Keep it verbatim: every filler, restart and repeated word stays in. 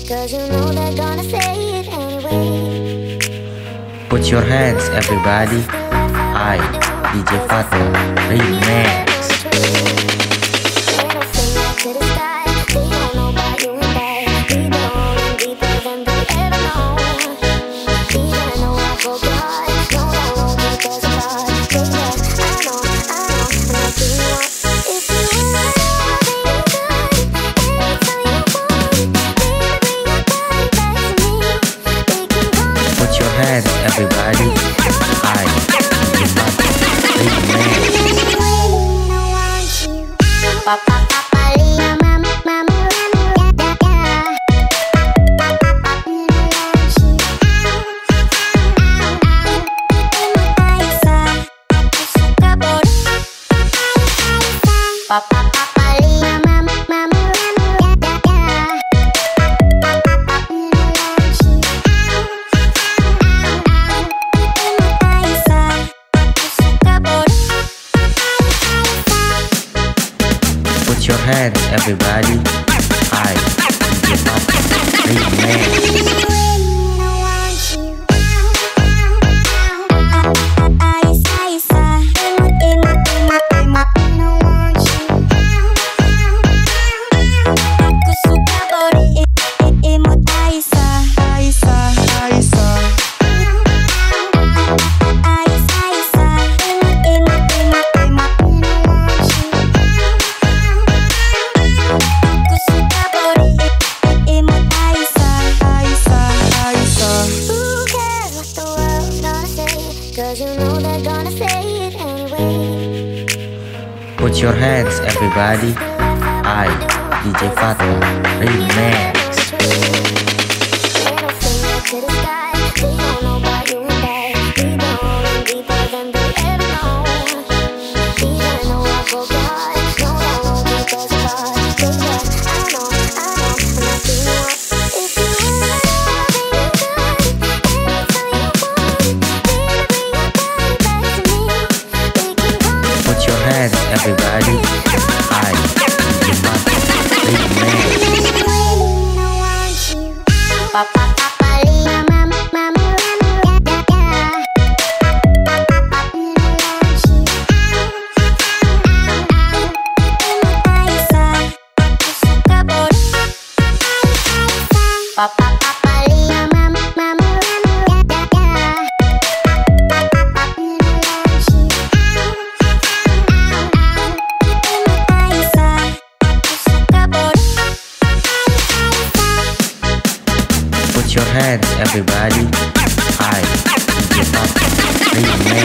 'cause you know they're gonna say it anyway. Put your hands everybody. I, D J Fato, Remix. Put your hands everybody. I, D J Fato, Remix. Papa, papa, Lia, mama, mama, Papa, papa, Lia, mama, mama, Put your hands everybody. I, D J Fato, Remix. Cause you know they're gonna say it anyway. Put your hands everybody. I, D J Fato, Remix. Put your hands everybody. I, D J Fato, Remix. Papa, papa, Lia, mama, mama, Papa, papa, Lia, mama, mama, Put your hands everybody. I, D J Fato, Remix.